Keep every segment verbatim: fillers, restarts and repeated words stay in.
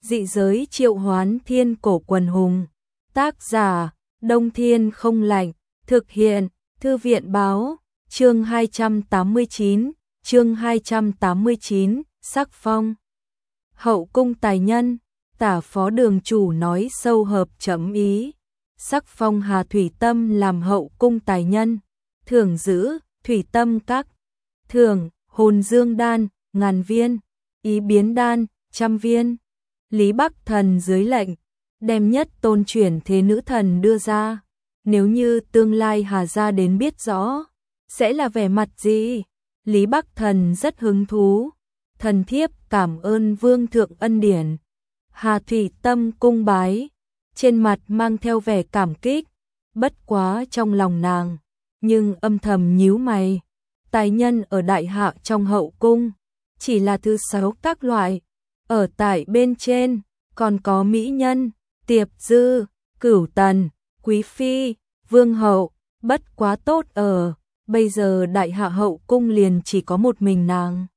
Dị giới triệu hoán thiên cổ quần hùng. Tác giả, Đông Thiên không lạnh. Thực hiện, Thư viện báo. Chương hai trăm tám mươi chín, chương hai trăm tám mươi chín, sắc phong. Hậu cung tài nhân, Tả phó đường chủ nói sâu hợp chấm ý. Sắc phong Hà Thủy Tâm làm hậu cung tài nhân, thưởng giữ Thủy Tâm các, thưởng Hồn Dương đan ngàn viên, Ý Biến đan trăm viên. Lý Bắc Thần dưới lệnh, đem nhất tôn chuyển thế nữ thần đưa ra. Nếu như tương lai Hà gia đến biết rõ, sẽ là vẻ mặt gì? Lý Bắc Thần rất hứng thú. Thần thiếp cảm ơn vương thượng ân điển. Hà Thủy Tâm cung bái, trên mặt mang theo vẻ cảm kích, bất quá trong lòng nàng, nhưng âm thầm nhíu mày. Tài nhân ở đại hạ trong hậu cung, chỉ là thứ sáu các loại. Ở tại bên trên, còn có mỹ nhân, tiệp dư, cửu tần, quý phi, vương hậu, bất quá tốt ở. Bây giờ đại hạ hậu cung liền chỉ có một mình nàng.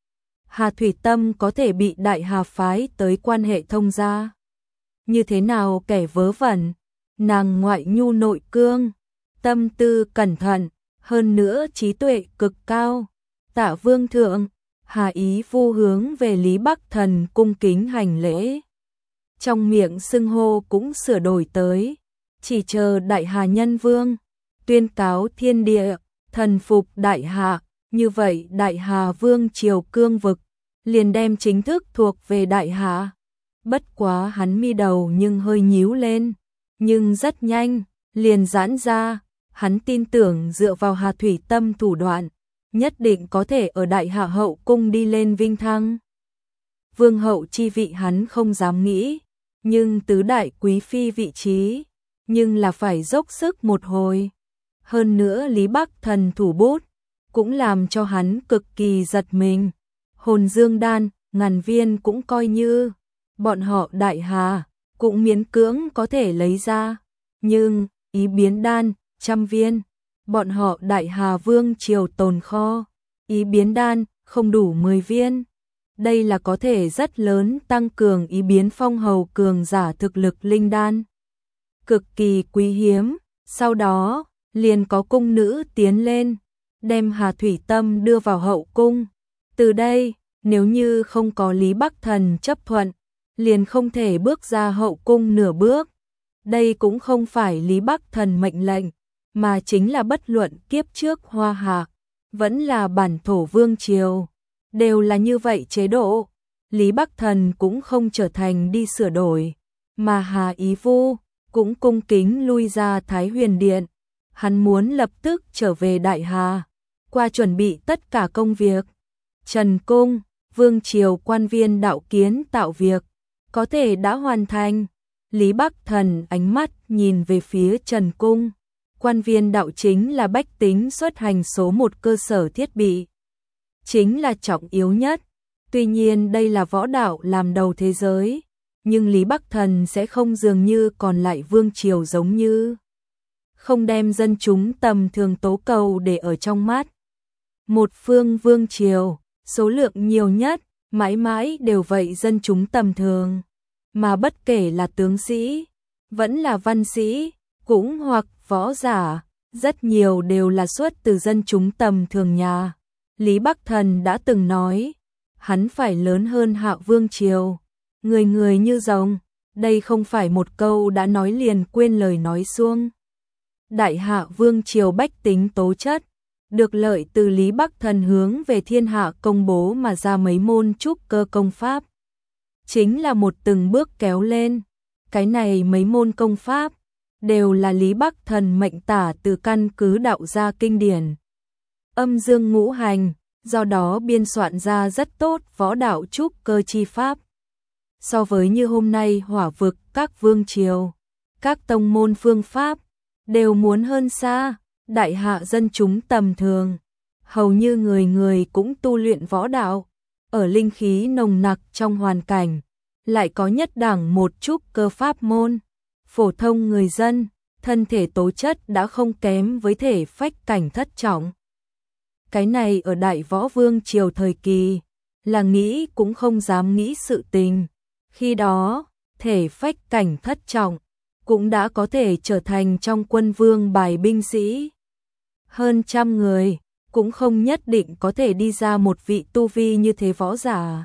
Hà Thủy Tâm có thể bị đại hà phái tới quan hệ thông gia. Như thế nào kẻ vớ vẩn, nàng ngoại nhu nội cương, tâm tư cẩn thận, hơn nữa trí tuệ cực cao. Tạ vương thượng, Hà Ý Vu hướng về Lý Bắc Thần cung kính hành lễ. Trong miệng xưng hô cũng sửa đổi tới, chỉ chờ đại hà nhân vương tuyên cáo thiên địa thần phục đại hạ, như vậy đại hà vương triều cương vực liền đem chính thức thuộc về đại hạ. Bất quá hắn mi đầu nhưng hơi nhíu lên, nhưng rất nhanh liền giãn ra. Hắn tin tưởng dựa vào Hà Thủy Tâm thủ đoạn, nhất định có thể ở đại hạ hậu cung đi lên vinh thăng. Vương hậu chi vị hắn không dám nghĩ, nhưng tứ đại quý phi vị trí, nhưng là phải dốc sức một hồi. Hơn nữa Lý Bắc Thần thủ bút, cũng làm cho hắn cực kỳ giật mình. Hồn Dương đan, ngàn viên cũng coi như, bọn họ đại hà, cũng miễn cưỡng có thể lấy ra. Nhưng, Ý Biến đan, trăm viên, bọn họ đại hà vương triều tồn kho. Ý Biến đan, không đủ mười viên. Đây là có thể rất lớn tăng cường Ý Biến phong hầu cường giả thực lực linh đan. Cực kỳ quý hiếm. Sau đó, liền có cung nữ tiến lên, đem Hà Thủy Tâm đưa vào hậu cung. Từ đây, nếu như không có Lý Bắc Thần chấp thuận, liền không thể bước ra hậu cung nửa bước. Đây cũng không phải Lý Bắc Thần mệnh lệnh, mà chính là bất luận kiếp trước Hoa Hạ, vẫn là bản thổ vương triều, đều là như vậy chế độ. Lý Bắc Thần cũng không trở thành đi sửa đổi, mà Hà Ý Vu cũng cung kính lui ra Thái Huyền Điện. Hắn muốn lập tức trở về đại hà, qua chuẩn bị tất cả công việc. Trần cung, vương triều quan viên đạo kiến tạo việc, có thể đã hoàn thành. Lý Bắc Thần ánh mắt nhìn về phía Trần cung. Quan viên đạo chính là bách tính xuất hành số một cơ sở thiết bị, chính là trọng yếu nhất. Tuy nhiên đây là võ đạo làm đầu thế giới, nhưng Lý Bắc Thần sẽ không dường như còn lại vương triều giống như không đem dân chúng tầm thường tố cầu để ở trong mắt. Một phương vương triều, số lượng nhiều nhất, mãi mãi đều vậy dân chúng tầm thường. Mà bất kể là tướng sĩ, vẫn là văn sĩ, cũng hoặc võ giả, rất nhiều đều là xuất từ dân chúng tầm thường nhà. Lý Bắc Thần đã từng nói, hắn phải lớn hơn Hạ vương triều. Người người như rồng, đây không phải một câu đã nói liền quên lời nói suông. Đại hạ vương triều bách tính tố chất, được lợi từ Lý Bắc Thần hướng về thiên hạ công bố mà ra mấy môn trúc cơ công pháp. Chính là một từng bước kéo lên. Cái này mấy môn công pháp, đều là Lý Bắc Thần mệnh tả từ căn cứ đạo gia kinh điển. Âm dương ngũ hành, do đó biên soạn ra rất tốt võ đạo trúc cơ chi pháp. So với như hôm nay hỏa vực các vương triều, các tông môn phương pháp, đều muốn hơn xa. Đại hạ dân chúng tầm thường, hầu như người người cũng tu luyện võ đạo, ở linh khí nồng nặc trong hoàn cảnh, lại có nhất đẳng một chút cơ pháp môn. Phổ thông người dân, thân thể tố chất đã không kém với thể phách cảnh thất trọng. Cái này ở đại võ vương triều thời kỳ, là nghĩ cũng không dám nghĩ sự tình. Khi đó, thể phách cảnh thất trọng, cũng đã có thể trở thành trong quân vương bài binh sĩ. Hơn trăm người, cũng không nhất định có thể đi ra một vị tu vi như thế võ giả.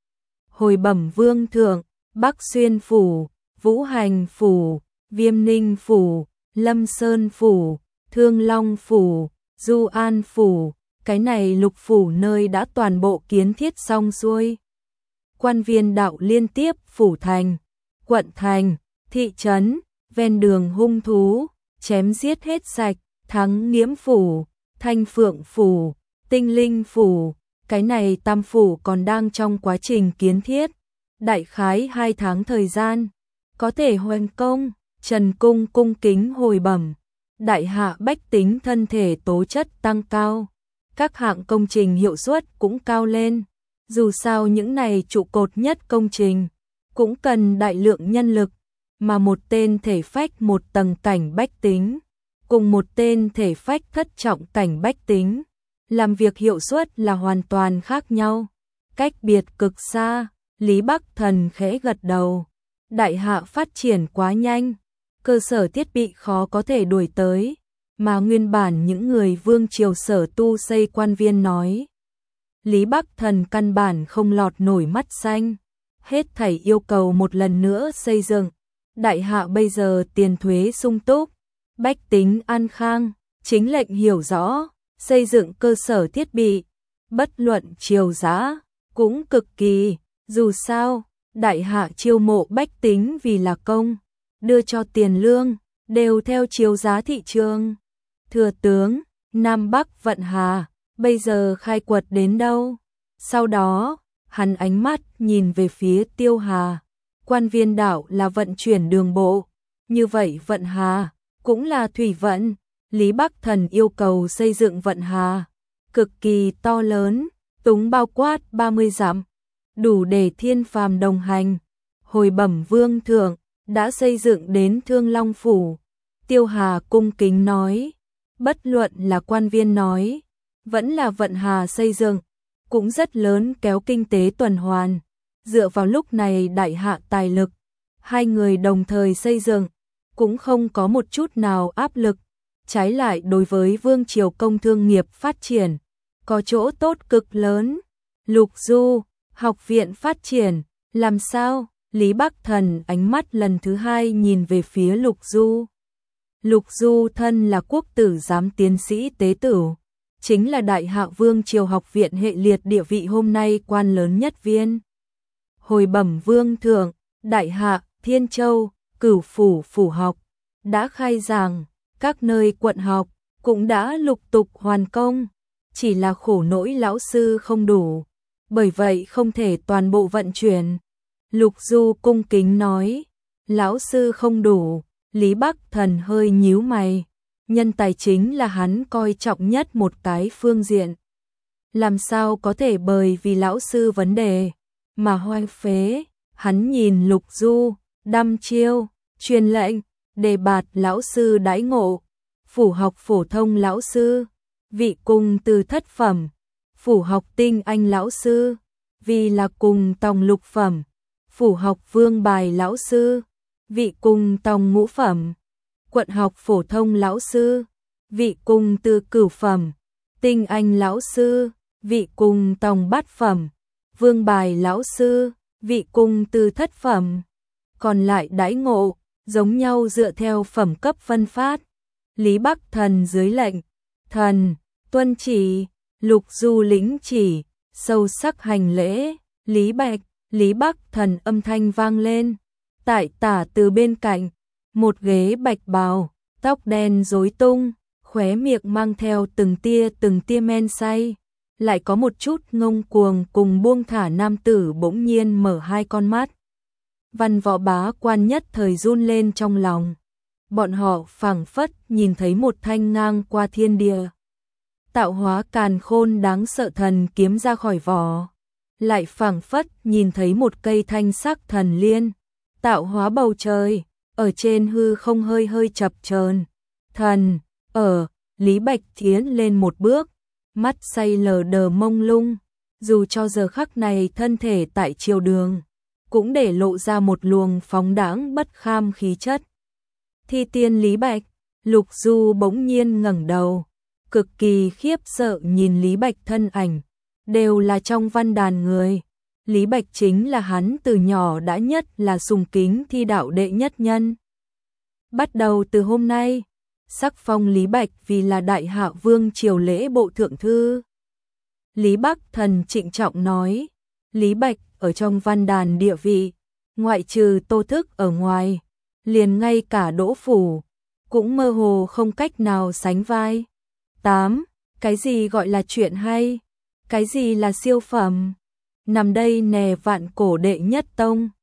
Hồi bẩm vương thượng, Bắc Xuyên Phủ, Vũ Hành Phủ, Viêm Ninh Phủ, Lâm Sơn Phủ, Thương Long Phủ, Du An Phủ, cái này lục phủ nơi đã toàn bộ kiến thiết xong xuôi. Quan viên đạo liên tiếp phủ thành, quận thành, thị trấn, ven đường hung thú, chém giết hết sạch, Thắng Nghiễm Phủ, Thanh Phượng Phủ, Tinh Linh Phủ, cái này tam phủ còn đang trong quá trình kiến thiết. Đại khái hai tháng thời gian, có thể hoàn công. Trần Cung cung kính hồi bẩm, đại hạ bách tính thân thể tố chất tăng cao, các hạng công trình hiệu suất cũng cao lên. Dù sao những này trụ cột nhất công trình, cũng cần đại lượng nhân lực, mà một tên thể phách một tầng cảnh bách tính, cùng một tên thể phách thất trọng cảnh bách tính, làm việc hiệu suất là hoàn toàn khác nhau, cách biệt cực xa. Lý Bắc Thần khẽ gật đầu, đại hạ phát triển quá nhanh, cơ sở thiết bị khó có thể đuổi tới, mà nguyên bản những người vương triều sở tu xây quan viên nói. Lý Bắc Thần căn bản không lọt nổi mắt xanh, hết thảy yêu cầu một lần nữa xây dựng. Đại hạ bây giờ tiền thuế sung túc, bách tính an khang, chính lệnh hiểu rõ, xây dựng cơ sở thiết bị, bất luận triều giá, cũng cực kỳ. Dù sao, đại hạ chiêu mộ bách tính vì là công, đưa cho tiền lương, đều theo chiếu giá thị trường. Thừa tướng, Nam Bắc vận hà, bây giờ khai quật đến đâu? Sau đó, hắn ánh mắt nhìn về phía Tiêu Hà. Quan viên đảo là vận chuyển đường bộ, như vậy vận hà, cũng là thủy vận. Lý Bắc Thần yêu cầu xây dựng vận hà, cực kỳ to lớn, túng bao quát ba mươi dặm, đủ để thiên phàm đồng hành. Hồi bẩm vương thượng, đã xây dựng đến Thương Long Phủ. Tiêu Hà cung kính nói, bất luận là quan viên nói, vẫn là vận hà xây dựng, cũng rất lớn kéo kinh tế tuần hoàn. Dựa vào lúc này đại hạ tài lực, hai người đồng thời xây dựng, cũng không có một chút nào áp lực. Trái lại đối với vương triều công thương nghiệp phát triển, có chỗ tốt cực lớn. Lục Du, học viện phát triển, làm sao? Lý Bắc Thần ánh mắt lần thứ hai nhìn về phía Lục Du. Lục Du thân là quốc tử giám tiến sĩ tế tử, chính là đại hạ vương triều học viện hệ liệt địa vị hôm nay quan lớn nhất viên. Hồi bẩm vương thượng, đại hạ, Thiên Châu, Cửu Phủ phủ học, đã khai giảng, các nơi quận học, cũng đã lục tục hoàn công, chỉ là khổ nỗi lão sư không đủ, bởi vậy không thể toàn bộ vận chuyển. Lục Du cung kính nói, lão sư không đủ. Lý Bắc Thần hơi nhíu mày, nhân tài chính là hắn coi trọng nhất một cái phương diện. Làm sao có thể bởi vì lão sư vấn đề mà hoang phế? Hắn nhìn Lục Du, đăm chiêu, truyền lệnh, đề bạt lão sư đãi ngộ, phủ học phổ thông lão sư, vị cùng từ thất phẩm, phủ học tinh anh lão sư, vì là cùng tòng lục phẩm, phủ học vương bài lão sư, vị cùng tòng ngũ phẩm, quận học phổ thông lão sư, vị cùng từ cửu phẩm, tinh anh lão sư, vị cùng tòng bát phẩm, vương bài lão sư, vị cùng từ thất phẩm. Còn lại đãi ngộ, giống nhau dựa theo phẩm cấp phân phát. Lý Bắc Thần dưới lệnh, thần, tuân chỉ. Lục Du lĩnh chỉ, sâu sắc hành lễ. Lý Bạch, Lý Bắc Thần âm thanh vang lên. Tại tả từ bên cạnh, một ghế bạch bào, tóc đen rối tung, khóe miệng mang theo từng tia từng tia men say, lại có một chút ngông cuồng cùng buông thả nam tử bỗng nhiên mở hai con mắt. Văn võ bá quan nhất thời run lên trong lòng. Bọn họ phảng phất nhìn thấy một thanh ngang qua thiên địa, tạo hóa càn khôn đáng sợ thần kiếm ra khỏi vỏ, lại phảng phất nhìn thấy một cây thanh sắc thần liên, tạo hóa bầu trời, ở trên hư không hơi hơi chập chờn. Thần, ở, Lý Bạch tiến lên một bước, mắt say lờ đờ mông lung, dù cho giờ khắc này thân thể tại triều đường, cũng để lộ ra một luồng phóng đãng bất kham khí chất. Thi tiên Lý Bạch, Lục Du bỗng nhiên ngẩng đầu, cực kỳ khiếp sợ nhìn Lý Bạch thân ảnh, đều là trong văn đàn người. Lý Bạch chính là hắn từ nhỏ đã nhất là sùng kính thi đạo đệ nhất nhân. Bắt đầu từ hôm nay, sắc phong Lý Bạch vì là Đại Hạ Vương triều lễ bộ thượng thư. Lý Bắc Thần trịnh trọng nói, Lý Bạch ở trong văn đàn địa vị, ngoại trừ Tô Thức ở ngoài, liền ngay cả Đỗ Phủ, cũng mơ hồ không cách nào sánh vai. tám. Cái gì gọi là chuyện hay? Cái gì là siêu phẩm? Nằm đây nè vạn cổ đệ nhất tông.